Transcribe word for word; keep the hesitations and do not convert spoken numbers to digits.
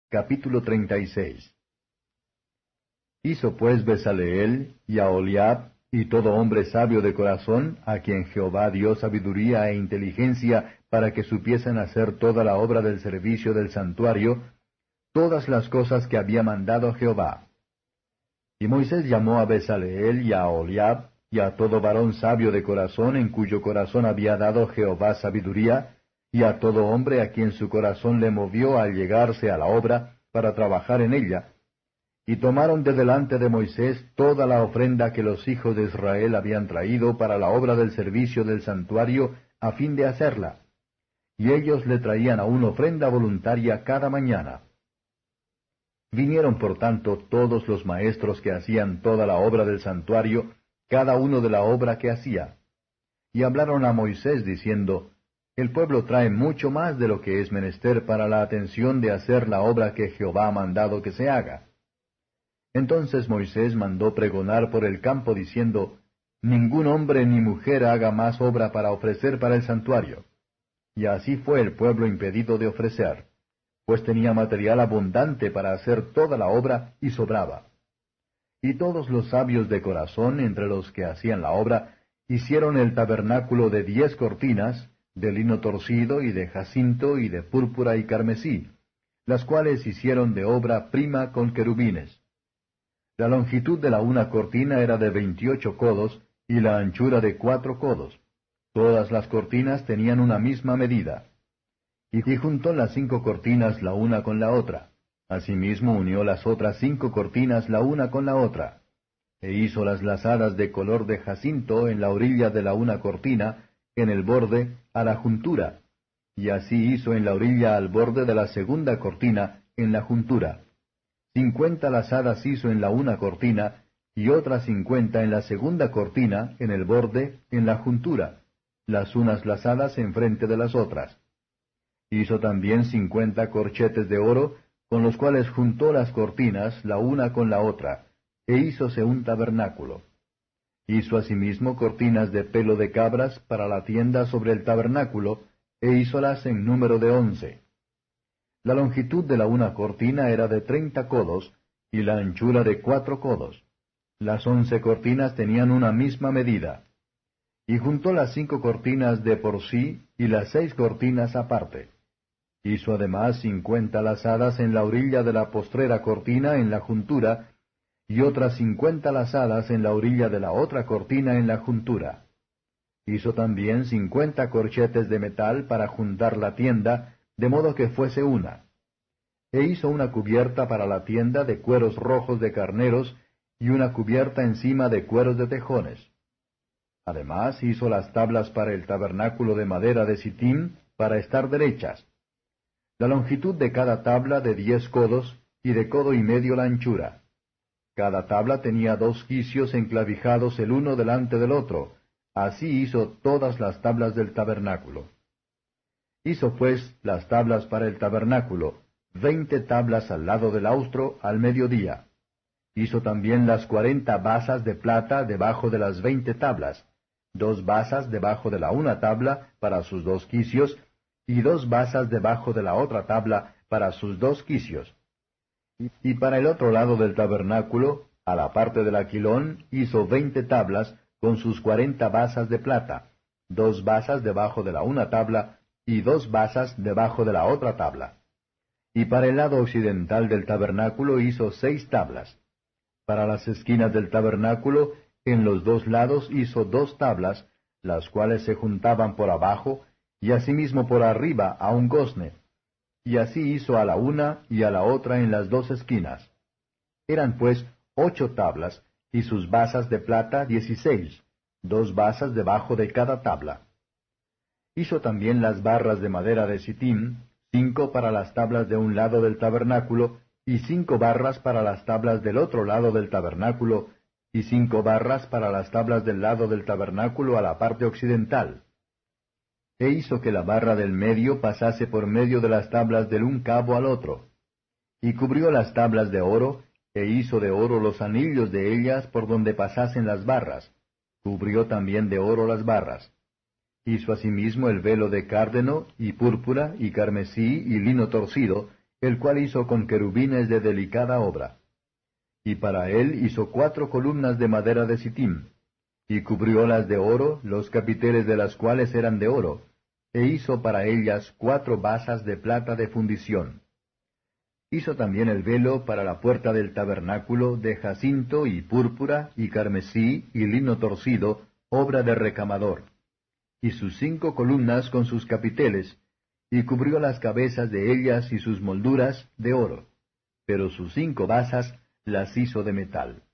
Capítulo treinta y seis. Hizo pues Bezaleel y Aholiab y todo hombre sabio de corazón, a quien Jehová dio sabiduría e inteligencia para que supiesen hacer toda la obra del servicio del santuario, todas las cosas que había mandado Jehová. Y Moisés llamó a Bezaleel y a Aholiab y a todo varón sabio de corazón, en cuyo corazón había dado Jehová sabiduría, y a todo hombre a quien su corazón le movió al llegarse a la obra para trabajar en ella, y tomaron de delante de Moisés toda la ofrenda que los hijos de Israel habían traído para la obra del servicio del santuario, a fin de hacerla. Y ellos le traían aún ofrenda voluntaria cada mañana. Vinieron por tanto todos los maestros que hacían toda la obra del santuario, cada uno de la obra que hacía. Y hablaron a Moisés diciendo, El pueblo trae mucho más de lo que es menester para la atención de hacer la obra que Jehová ha mandado que se haga. Entonces Moisés mandó pregonar por el campo diciendo, Ningún hombre ni mujer haga más obra para ofrecer para el santuario. Y así fue el pueblo impedido de ofrecer, pues tenía material abundante para hacer toda la obra y sobraba. Y todos los sabios de corazón entre los que hacían la obra hicieron el tabernáculo de diez cortinas, de lino torcido y de jacinto y de púrpura y carmesí, las cuales hicieron de obra prima con querubines. La longitud de la una cortina era de veintiocho codos, y la anchura de cuatro codos. Todas las cortinas tenían una misma medida. Y juntó las cinco cortinas la una con la otra. Asimismo unió las otras cinco cortinas la una con la otra. E hizo las lazadas de color de jacinto en la orilla de la una cortina, en el borde, a la juntura. Y así hizo en la orilla al borde de la segunda cortina, en la juntura. Cincuenta lazadas hizo en la una cortina, y otras cincuenta en la segunda cortina, en el borde, en la juntura, las unas lazadas enfrente de las otras. Hizo también cincuenta corchetes de oro, con los cuales juntó las cortinas la una con la otra, e hízose un tabernáculo. Hizo asimismo cortinas de pelo de cabras para la tienda sobre el tabernáculo, e hízolas en número de once. La longitud de la una cortina era de treinta codos, y la anchura de cuatro codos. Las once cortinas tenían una misma medida. Y juntó las cinco cortinas de por sí, y las seis cortinas aparte. Hizo además cincuenta lazadas en la orilla de la postrera cortina en la juntura, y otras cincuenta lazadas en la orilla de la otra cortina en la juntura. Hizo también cincuenta corchetes de metal para juntar la tienda, de modo que fuese una. E hizo una cubierta para la tienda de cueros rojos de carneros, y una cubierta encima de cueros de tejones. Además hizo las tablas para el tabernáculo de madera de sitim, para estar derechas. La longitud de cada tabla de diez codos, y de codo y medio la anchura. Cada tabla tenía dos quicios enclavijados el uno delante del otro. Así hizo todas las tablas del tabernáculo. Hizo pues las tablas para el tabernáculo, veinte tablas al lado del austro al mediodía. Hizo también las cuarenta basas de plata debajo de las veinte tablas, dos basas debajo de la una tabla para sus dos quicios, y dos basas debajo de la otra tabla para sus dos quicios. Y para el otro lado del tabernáculo, a la parte del aquilón, hizo veinte tablas con sus cuarenta basas de plata, dos basas debajo de la una tabla, y dos basas debajo de la otra tabla. Y para el lado occidental del tabernáculo hizo seis tablas. Para las esquinas del tabernáculo, en los dos lados hizo dos tablas, las cuales se juntaban por abajo, y asimismo por arriba a un gozne. Y así hizo a la una y a la otra en las dos esquinas. Eran pues ocho tablas, y sus basas de plata dieciséis, dos basas debajo de cada tabla. Hizo también las barras de madera de sitim, cinco para las tablas de un lado del tabernáculo, y cinco barras para las tablas del otro lado del tabernáculo, y cinco barras para las tablas del lado del tabernáculo a la parte occidental. E hizo que la barra del medio pasase por medio de las tablas del un cabo al otro. Y cubrió las tablas de oro, e hizo de oro los anillos de ellas por donde pasasen las barras. Cubrió también de oro las barras. Hizo asimismo el velo de cárdeno, y púrpura, y carmesí, y lino torcido, el cual hizo con querubines de delicada obra. Y para él hizo cuatro columnas de madera de sitim, y cubriólas de oro, los capiteles de las cuales eran de oro, e hizo para ellas cuatro basas de plata de fundición. Hizo también el velo para la puerta del tabernáculo de jacinto y púrpura y carmesí y lino torcido, obra de recamador, y sus cinco columnas con sus capiteles, y cubrió las cabezas de ellas y sus molduras de oro, pero sus cinco basas las hizo de metal.